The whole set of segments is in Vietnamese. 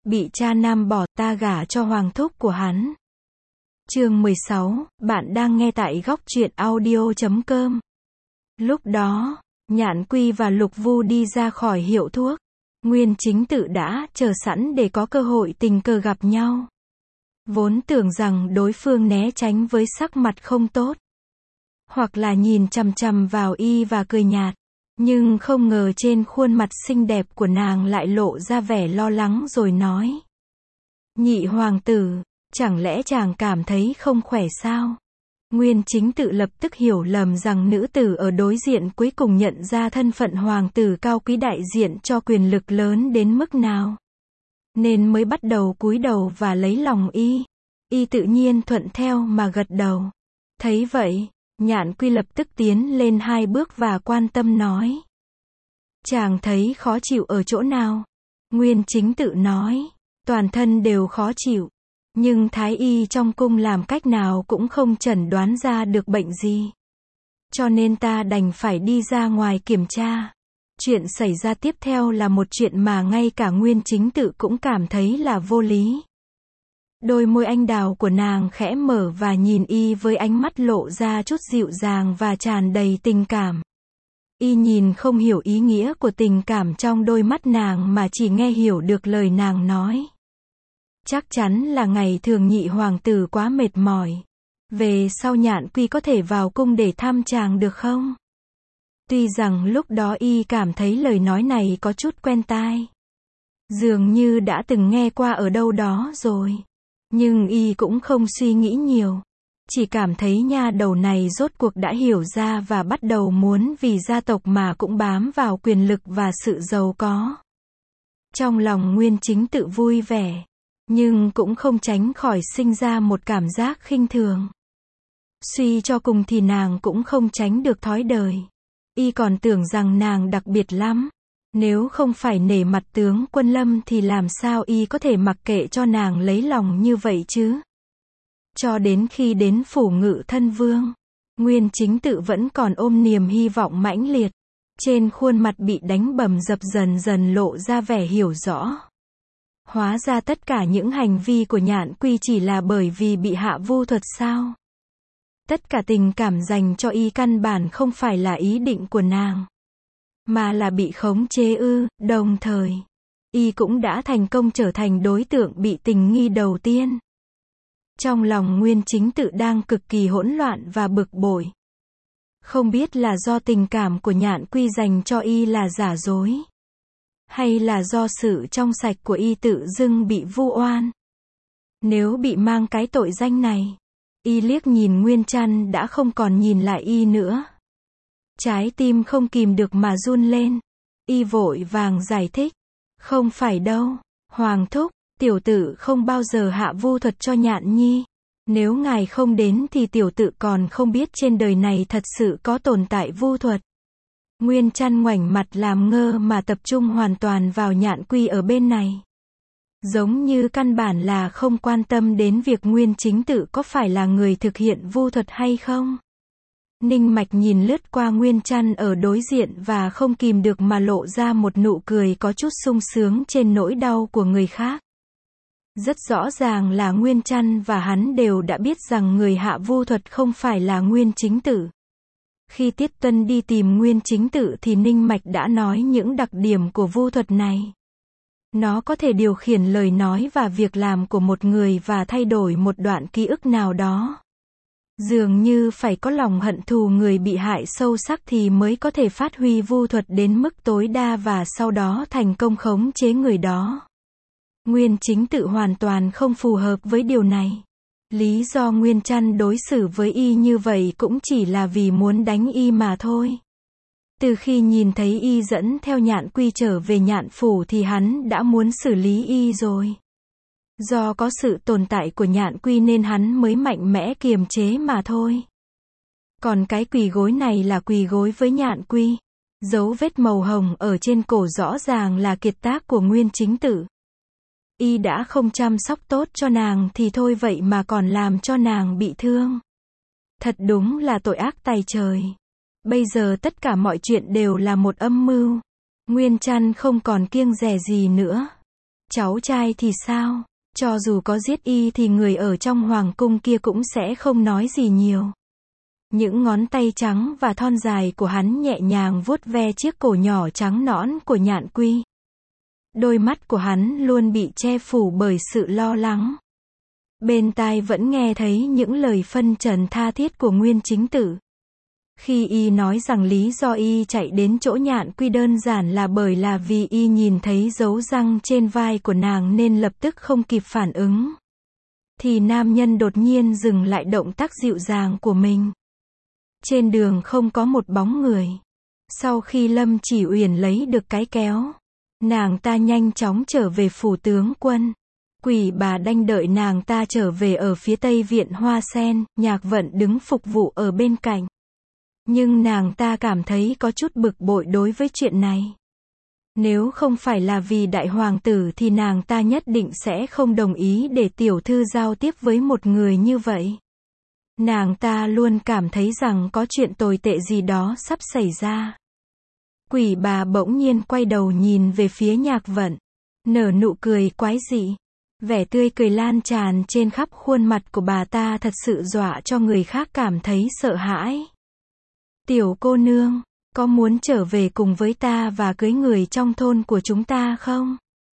bị cha nam bỏ, ta gả cho hoàng thúc của hắn. Chương 16, bạn đang nghe tại góc truyện audio.com. Lúc đó, Nhạn Quy và Lục Vu đi ra khỏi hiệu thuốc. Nguyên Chính Tự đã chờ sẵn để có cơ hội tình cờ gặp nhau. Vốn tưởng rằng đối phương né tránh với sắc mặt không tốt, hoặc là nhìn chằm chằm vào y và cười nhạt. Nhưng không ngờ trên khuôn mặt xinh đẹp của nàng lại lộ ra vẻ lo lắng rồi nói: Nhị hoàng tử, chẳng lẽ chàng cảm thấy không khỏe sao? Nguyên Chính Tự lập tức hiểu lầm rằng nữ tử ở đối diện cuối cùng nhận ra thân phận hoàng tử cao quý đại diện cho quyền lực lớn đến mức nào, nên mới bắt đầu cúi đầu và lấy lòng y. Y tự nhiên thuận theo mà gật đầu. Thấy vậy, Nhạn Quy lập tức tiến lên 2 bước và quan tâm nói: Chàng thấy khó chịu ở chỗ nào? Nguyên Chính Tự nói: Toàn thân đều khó chịu. Nhưng thái y trong cung làm cách nào cũng không chẩn đoán ra được bệnh gì. Cho nên ta đành phải đi ra ngoài kiểm tra. Chuyện xảy ra tiếp theo là một chuyện mà ngay cả Nguyên Chính Tự cũng cảm thấy là vô lý. Đôi môi anh đào của nàng khẽ mở và nhìn y với ánh mắt lộ ra chút dịu dàng và tràn đầy tình cảm. Y nhìn không hiểu ý nghĩa của tình cảm trong đôi mắt nàng mà chỉ nghe hiểu được lời nàng nói: Chắc chắn là ngày thường nhị hoàng tử quá mệt mỏi. Về sau Nhạn Quy có thể vào cung để thăm chàng được không? Tuy rằng lúc đó y cảm thấy lời nói này có chút quen tai, dường như đã từng nghe qua ở đâu đó rồi. Nhưng y cũng không suy nghĩ nhiều. Chỉ cảm thấy nha đầu này rốt cuộc đã hiểu ra và bắt đầu muốn vì gia tộc mà cũng bám vào quyền lực và sự giàu có. Trong lòng Nguyên Chính Tự vui vẻ, nhưng cũng không tránh khỏi sinh ra một cảm giác khinh thường. Suy cho cùng thì nàng cũng không tránh được thói đời. Y còn tưởng rằng nàng đặc biệt lắm. Nếu không phải nể mặt tướng quân Lâm thì làm sao y có thể mặc kệ cho nàng lấy lòng như vậy chứ? Cho đến khi đến phủ Ngự Thân Vương, Nguyên Chính Tự vẫn còn ôm niềm hy vọng mãnh liệt. Trên khuôn mặt bị đánh bầm dập dần dần lộ ra vẻ hiểu rõ. Hóa ra tất cả những hành vi của Nhạn Quy chỉ là bởi vì bị hạ vu thuật sao? Tất cả tình cảm dành cho y căn bản không phải là ý định của nàng, mà là bị khống chế ư? Đồng thời, y cũng đã thành công trở thành đối tượng bị tình nghi đầu tiên. Trong lòng Nguyên Chính Tự đang cực kỳ hỗn loạn và bực bội. Không biết là do tình cảm của Nhạn Quy dành cho y là giả dối, hay là do sự trong sạch của y tự dưng bị vu oan. Nếu bị mang cái tội danh này, y liếc nhìn Nguyên Trăn đã không còn nhìn lại y nữa. Trái tim không kìm được mà run lên. Y vội vàng giải thích: Không phải đâu, Hoàng thúc, tiểu tử không bao giờ hạ vu thuật cho Nhạn Nhi. Nếu ngài không đến thì tiểu tử còn không biết trên đời này thật sự có tồn tại vu thuật. Nguyên Trăn ngoảnh mặt làm ngơ mà tập trung hoàn toàn vào Nhạn Quy ở bên này. Giống như căn bản là không quan tâm đến việc Nguyên Chính Tự có phải là người thực hiện vu thuật hay không. Ninh Mạch nhìn lướt qua Nguyên Trăn ở đối diện và không kìm được mà lộ ra một nụ cười có chút sung sướng trên nỗi đau của người khác. Rất rõ ràng là Nguyên Trăn và hắn đều đã biết rằng người hạ vu thuật không phải là Nguyên Chính Tự. Khi Tiết Tuân đi tìm Nguyên Chính Tự thì Ninh Mạch đã nói những đặc điểm của vu thuật này. Nó có thể điều khiển lời nói và việc làm của một người và thay đổi một đoạn ký ức nào đó. Dường như phải có lòng hận thù người bị hại sâu sắc thì mới có thể phát huy vu thuật đến mức tối đa và sau đó thành công khống chế người đó. Nguyên Chính Tự hoàn toàn không phù hợp với điều này. Lý do Nguyên Trăn đối xử với y như vậy cũng chỉ là vì muốn đánh y mà thôi. Từ khi nhìn thấy y dẫn theo Nhạn Quy trở về Nhạn Phủ thì hắn đã muốn xử lý y rồi. Do có sự tồn tại của Nhạn Quy nên hắn mới mạnh mẽ kiềm chế mà thôi. Còn cái quỳ gối này là quỳ gối với Nhạn Quy. Dấu vết màu hồng ở trên cổ rõ ràng là kiệt tác của Nguyên Chính Tự. Y đã không chăm sóc tốt cho nàng thì thôi vậy mà còn làm cho nàng bị thương. Thật đúng là tội ác tày trời. Bây giờ tất cả mọi chuyện đều là một âm mưu. Nguyên Trăn không còn kiêng dè gì nữa. Cháu trai thì sao? Cho dù có giết y thì người ở trong hoàng cung kia cũng sẽ không nói gì nhiều. Những ngón tay trắng và thon dài của hắn nhẹ nhàng vuốt ve chiếc cổ nhỏ trắng nõn của Nhạn Quy. Đôi mắt của hắn luôn bị che phủ bởi sự lo lắng. Bên tai vẫn nghe thấy những lời phân trần tha thiết của Nguyên Chính Tử. Khi y nói rằng lý do y chạy đến chỗ Nhạn Quy đơn giản là vì y nhìn thấy dấu răng trên vai của nàng nên lập tức không kịp phản ứng. Thì nam nhân đột nhiên dừng lại động tác dịu dàng của mình. Trên đường không có một bóng người. Sau khi Lâm Chỉ Uyển lấy được cái kéo, nàng ta nhanh chóng trở về phủ tướng quân. Quỷ bà đanh đợi nàng ta trở về ở phía tây viện Hoa Sen, Nhạc Vận đứng phục vụ ở bên cạnh. Nhưng nàng ta cảm thấy có chút bực bội đối với chuyện này. Nếu không phải là vì đại hoàng tử thì nàng ta nhất định sẽ không đồng ý để tiểu thư giao tiếp với một người như vậy. Nàng ta luôn cảm thấy rằng có chuyện tồi tệ gì đó sắp xảy ra. Quỷ bà bỗng nhiên quay đầu nhìn về phía Nhạc Vận, nở nụ cười quái dị. Vẻ tươi cười lan tràn trên khắp khuôn mặt của bà ta thật sự dọa cho người khác cảm thấy sợ hãi. Tiểu cô nương, có muốn trở về cùng với ta và cưới người trong thôn của chúng ta không?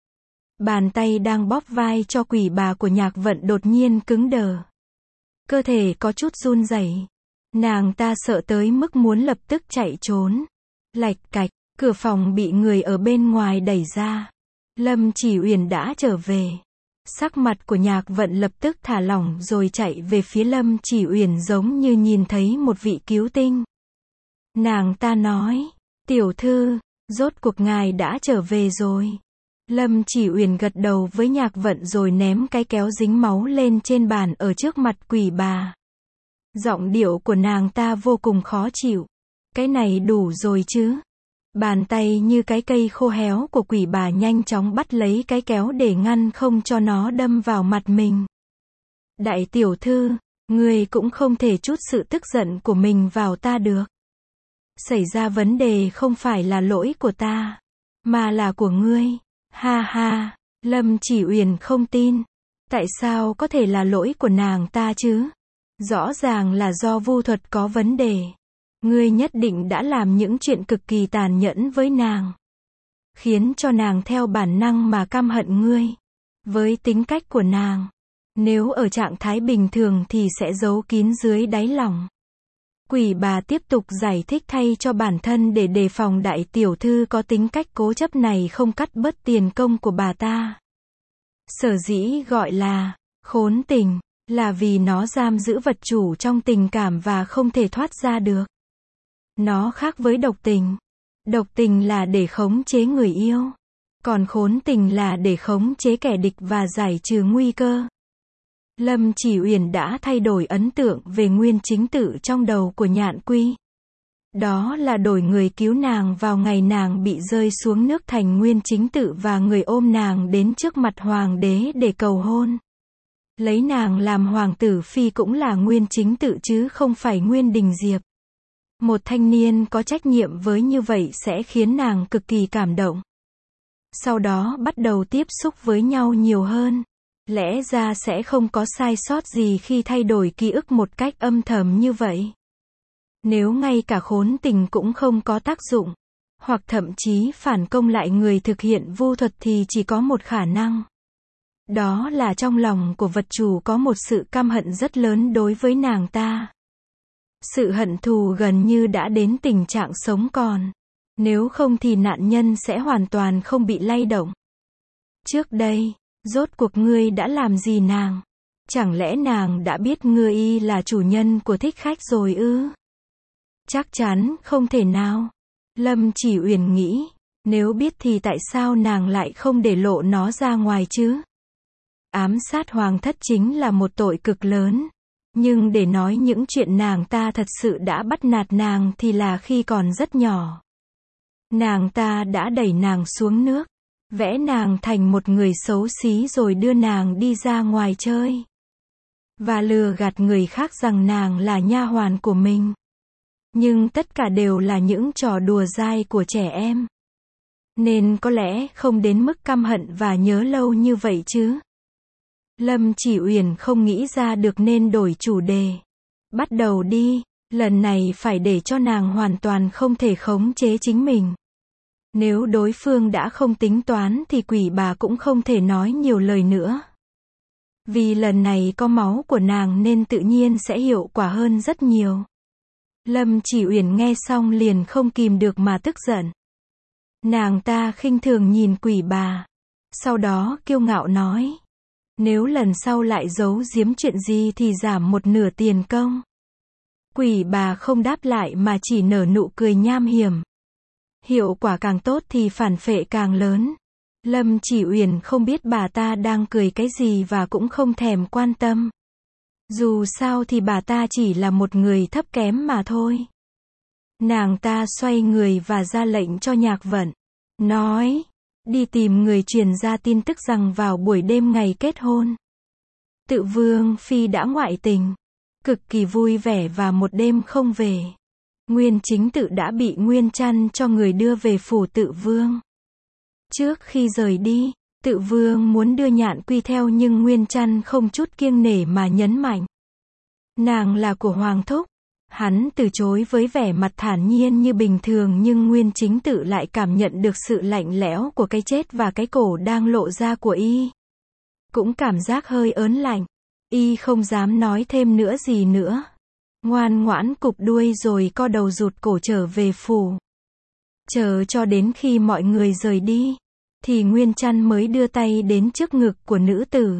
Bàn tay đang bóp vai cho quỷ bà của Nhạc Vận đột nhiên cứng đờ. Cơ thể có chút run rẩy. Nàng ta sợ tới mức muốn lập tức chạy trốn. Lạch cạch, cửa phòng bị người ở bên ngoài đẩy ra. Lâm Chỉ Uyển đã trở về. Sắc mặt của Nhạc Vận lập tức thả lỏng rồi chạy về phía Lâm Chỉ Uyển giống như nhìn thấy một vị cứu tinh. Nàng ta nói, tiểu thư, rốt cuộc ngài đã trở về rồi. Lâm Chỉ Uyển gật đầu với Nhạc Vận rồi ném cái kéo dính máu lên trên bàn ở trước mặt quỷ bà. Giọng điệu của nàng ta vô cùng khó chịu. Cái này đủ rồi chứ. Bàn tay như cái cây khô héo của quỷ bà nhanh chóng bắt lấy cái kéo để ngăn không cho nó đâm vào mặt mình. Đại tiểu thư, ngươi cũng không thể trút sự tức giận của mình vào ta được. Xảy ra vấn đề không phải là lỗi của ta, mà là của ngươi. Ha ha, Lâm Chỉ Uyển không tin. Tại sao có thể là lỗi của nàng ta chứ? Rõ ràng là do vu thuật có vấn đề. Ngươi nhất định đã làm những chuyện cực kỳ tàn nhẫn với nàng, khiến cho nàng theo bản năng mà căm hận ngươi. Với tính cách của nàng, nếu ở trạng thái bình thường thì sẽ giấu kín dưới đáy lòng. Quỷ bà tiếp tục giải thích thay cho bản thân để đề phòng đại tiểu thư có tính cách cố chấp này không cắt bớt tiền công của bà ta. Sở dĩ gọi là khốn tình, là vì nó giam giữ vật chủ trong tình cảm và không thể thoát ra được. Nó khác với độc tình. Độc tình là để khống chế người yêu. Còn khốn tình là để khống chế kẻ địch và giải trừ nguy cơ. Lâm Chỉ Uyển đã thay đổi ấn tượng về Nguyên Chính Tử trong đầu của Nhạn Quy. Đó là đổi người cứu nàng vào ngày nàng bị rơi xuống nước thành Nguyên Chính Tử và người ôm nàng đến trước mặt hoàng đế để cầu hôn. Lấy nàng làm hoàng tử phi cũng là Nguyên Chính Tử chứ không phải Nguyên Đình Diệp. Một thanh niên có trách nhiệm với như vậy sẽ khiến nàng cực kỳ cảm động. Sau đó bắt đầu tiếp xúc với nhau nhiều hơn. Lẽ ra sẽ không có sai sót gì khi thay đổi ký ức một cách âm thầm như vậy. Nếu ngay cả khốn tình cũng không có tác dụng, hoặc thậm chí phản công lại người thực hiện vu thuật thì chỉ có một khả năng. Đó là trong lòng của vật chủ có một sự căm hận rất lớn đối với nàng ta. Sự hận thù gần như đã đến tình trạng sống còn. Nếu không thì nạn nhân sẽ hoàn toàn không bị lay động. Trước đây, rốt cuộc ngươi đã làm gì nàng? Chẳng lẽ nàng đã biết ngươi là chủ nhân của thích khách rồi ư? Chắc chắn không thể nào. Lâm Chỉ Uyển nghĩ, nếu biết thì tại sao nàng lại không để lộ nó ra ngoài chứ? Ám sát hoàng thất chính là một tội cực lớn. Nhưng để nói những chuyện nàng ta thật sự đã bắt nạt nàng thì là khi còn rất nhỏ. Nàng ta đã đẩy nàng xuống nước, vẽ nàng thành một người xấu xí rồi đưa nàng đi ra ngoài chơi. Và lừa gạt người khác rằng nàng là nha hoàn của mình. Nhưng tất cả đều là những trò đùa dai của trẻ em. nên có lẽ không đến mức căm hận và nhớ lâu như vậy chứ. Lâm Chỉ Uyển không nghĩ ra được nên đổi chủ đề. Bắt đầu đi, lần này phải để cho nàng hoàn toàn không thể khống chế chính mình. Nếu đối phương đã không tính toán thì quỷ bà cũng không thể nói nhiều lời nữa. Vì lần này có máu của nàng nên tự nhiên sẽ hiệu quả hơn rất nhiều. Lâm Chỉ Uyển nghe xong liền không kìm được mà tức giận. Nàng ta khinh thường nhìn quỷ bà. Sau đó kiêu ngạo nói. Nếu lần sau lại giấu giếm chuyện gì thì giảm 1/2 tiền công. Quỷ bà không đáp lại mà chỉ nở nụ cười nham hiểm. Hiệu quả càng tốt thì phản phệ càng lớn. Lâm Chỉ Uyển không biết bà ta đang cười cái gì và cũng không thèm quan tâm. Dù sao thì bà ta chỉ là một người thấp kém mà thôi. Nàng ta xoay người và ra lệnh cho Nhạc Vận. Nói, đi tìm người truyền ra tin tức rằng vào buổi đêm ngày kết hôn, Tự Vương Phi đã ngoại tình. Cực kỳ vui vẻ và một đêm không về. Nguyên Chính Tự đã bị Nguyên Trăn cho người đưa về phủ Tự Vương. Trước khi rời đi, Tự Vương muốn đưa Nhạn Quy theo nhưng Nguyên Trăn không chút kiêng nể mà nhấn mạnh. Nàng là của Hoàng thúc. Hắn từ chối với vẻ mặt thản nhiên như bình thường nhưng Nguyên Chính Tự lại cảm nhận được sự lạnh lẽo của cái chết và cái cổ đang lộ ra của y. Cũng cảm giác hơi ớn lạnh. Y không dám nói thêm nữa gì nữa. Ngoan ngoãn cụp đuôi rồi co đầu rụt cổ trở về phủ. Chờ cho đến khi mọi người rời đi, thì Nguyên Trăn mới đưa tay đến trước ngực của nữ tử.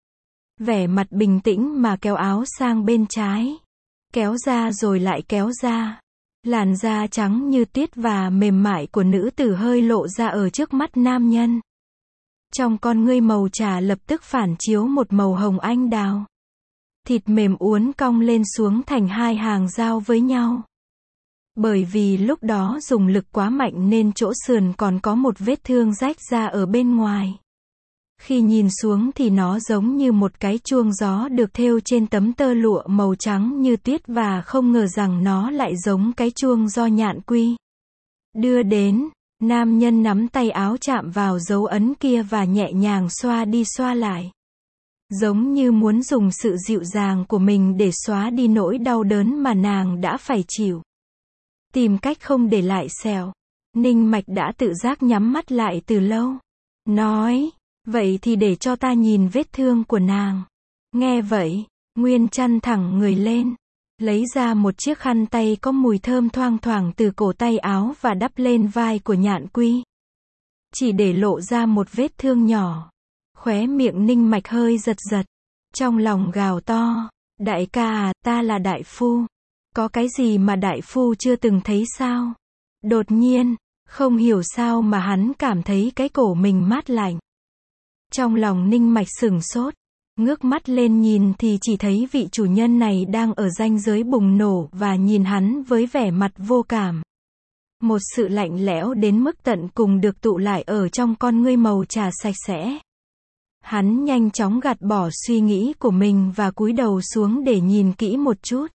Vẻ mặt bình tĩnh mà kéo áo sang bên trái. Kéo ra rồi lại kéo ra. Làn da trắng như tuyết và mềm mại của nữ tử hơi lộ ra ở trước mắt nam nhân. Trong con ngươi màu trà lập tức phản chiếu một màu hồng anh đào. Thịt mềm uốn cong lên xuống thành hai hàng giao với nhau. Bởi vì lúc đó dùng lực quá mạnh nên chỗ sườn còn có một vết thương rách ra ở bên ngoài. Khi nhìn xuống thì nó giống như một cái chuông gió được thêu trên tấm tơ lụa màu trắng như tuyết và không ngờ rằng nó lại giống cái chuông do Nhạn Quy đưa đến. Nam nhân nắm tay áo chạm vào dấu ấn kia và nhẹ nhàng xoa đi xoa lại. Giống như muốn dùng sự dịu dàng của mình để xóa đi nỗi đau đớn mà nàng đã phải chịu. Tìm cách không để lại sẹo. Ninh Mạch đã tự giác nhắm mắt lại từ lâu. Nói, vậy thì để cho ta nhìn vết thương của nàng. Nghe vậy, Nguyên Trăn thẳng người lên. Lấy ra một chiếc khăn tay có mùi thơm thoang thoảng từ cổ tay áo và đắp lên vai của Nhạn Quy. Chỉ để lộ ra một vết thương nhỏ. Khóe miệng Ninh Mạch hơi giật giật. Trong lòng gào to. Đại ca à, ta là đại phu. Có cái gì mà đại phu chưa từng thấy sao? Đột nhiên, không hiểu sao mà hắn cảm thấy cái cổ mình mát lạnh. Trong lòng Ninh Mạch sửng sốt. Ngước mắt lên nhìn thì chỉ thấy vị chủ nhân này đang ở ranh giới bùng nổ và nhìn hắn với vẻ mặt vô cảm. Một sự lạnh lẽo đến mức tận cùng được tụ lại ở trong con ngươi màu trà sạch sẽ. Hắn nhanh chóng gạt bỏ suy nghĩ của mình và cúi đầu xuống để nhìn kỹ một chút.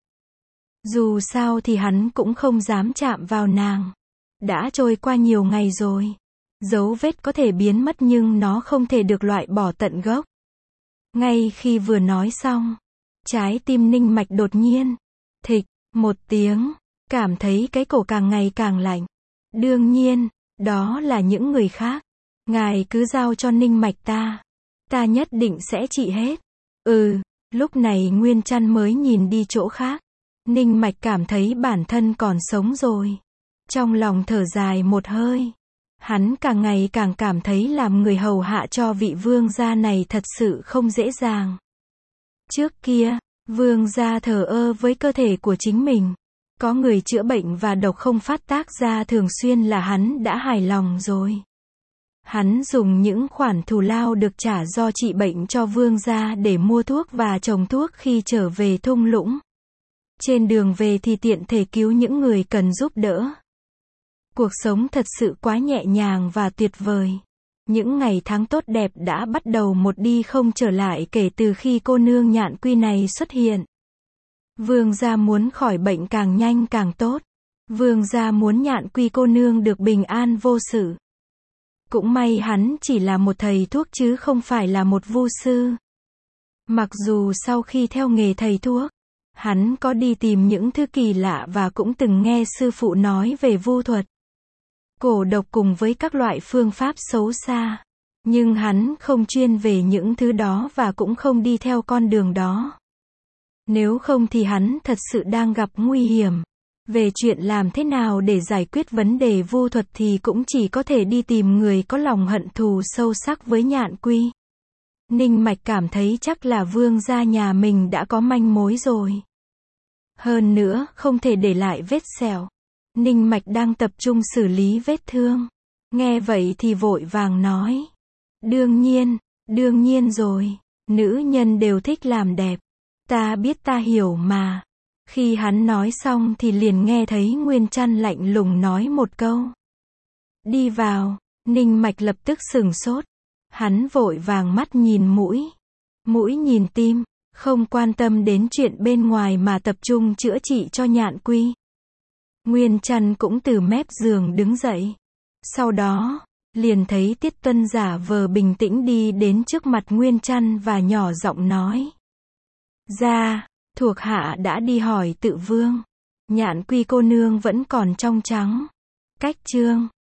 Dù sao thì hắn cũng không dám chạm vào nàng. Đã trôi qua nhiều ngày rồi. Dấu vết có thể biến mất nhưng nó không thể được loại bỏ tận gốc. Ngay khi vừa nói xong, trái tim Ninh Mạch đột nhiên, thịch, một tiếng, cảm thấy cái cổ càng ngày càng lạnh. Đương nhiên, đó là những người khác. Ngài cứ giao cho Ninh Mạch ta nhất định sẽ trị hết. Lúc này Nguyên Trăn mới nhìn đi chỗ khác. Ninh Mạch cảm thấy bản thân còn sống rồi. Trong lòng thở dài một hơi. Hắn càng ngày càng cảm thấy làm người hầu hạ cho vị vương gia này thật sự không dễ dàng. Trước kia, vương gia thờ ơ với cơ thể của chính mình. Có người chữa bệnh và độc không phát tác ra thường xuyên là hắn đã hài lòng rồi. Hắn dùng những khoản thù lao được trả do trị bệnh cho vương gia để mua thuốc và trồng thuốc khi trở về thung lũng. Trên đường về thì tiện thể cứu những người cần giúp đỡ. Cuộc sống thật sự quá nhẹ nhàng và tuyệt vời. Những ngày tháng tốt đẹp đã bắt đầu một đi không trở lại kể từ khi cô nương Nhạn Quy này xuất hiện. Vương gia muốn khỏi bệnh càng nhanh càng tốt. Vương gia muốn Nhạn Quy cô nương được bình an vô sự. Cũng may hắn chỉ là một thầy thuốc chứ không phải là một vu sư. Mặc dù sau khi theo nghề thầy thuốc, hắn có đi tìm những thứ kỳ lạ và cũng từng nghe sư phụ nói về vu thuật, cổ độc cùng với các loại phương pháp xấu xa. Nhưng hắn không chuyên về những thứ đó và cũng không đi theo con đường đó. Nếu không thì hắn thật sự đang gặp nguy hiểm. Về chuyện làm thế nào để giải quyết vấn đề vu thuật thì cũng chỉ có thể đi tìm người có lòng hận thù sâu sắc với Nhạn Quy. Ninh Mạch cảm thấy chắc là Vương gia nhà mình đã có manh mối rồi. Hơn nữa, không thể để lại vết sẹo. Ninh Mạch đang tập trung xử lý vết thương. Nghe vậy thì vội vàng nói. Đương nhiên rồi. Nữ nhân đều thích làm đẹp. Ta biết ta hiểu mà. Khi hắn nói xong thì liền nghe thấy Nguyên Trăn lạnh lùng nói một câu. Đi vào. Ninh Mạch lập tức sửng sốt. Hắn vội vàng mắt nhìn mũi. Mũi nhìn tim. Không quan tâm đến chuyện bên ngoài mà tập trung chữa trị cho Nhạn Quy. Nguyên Trăn cũng từ mép giường đứng dậy. Sau đó, liền thấy Tiết Tuân giả vờ bình tĩnh đi đến trước mặt Nguyên Trăn và nhỏ giọng nói. Ra, thuộc hạ đã đi hỏi Tự Vương. Nhạn Quy cô nương vẫn còn trong trắng. Cách chương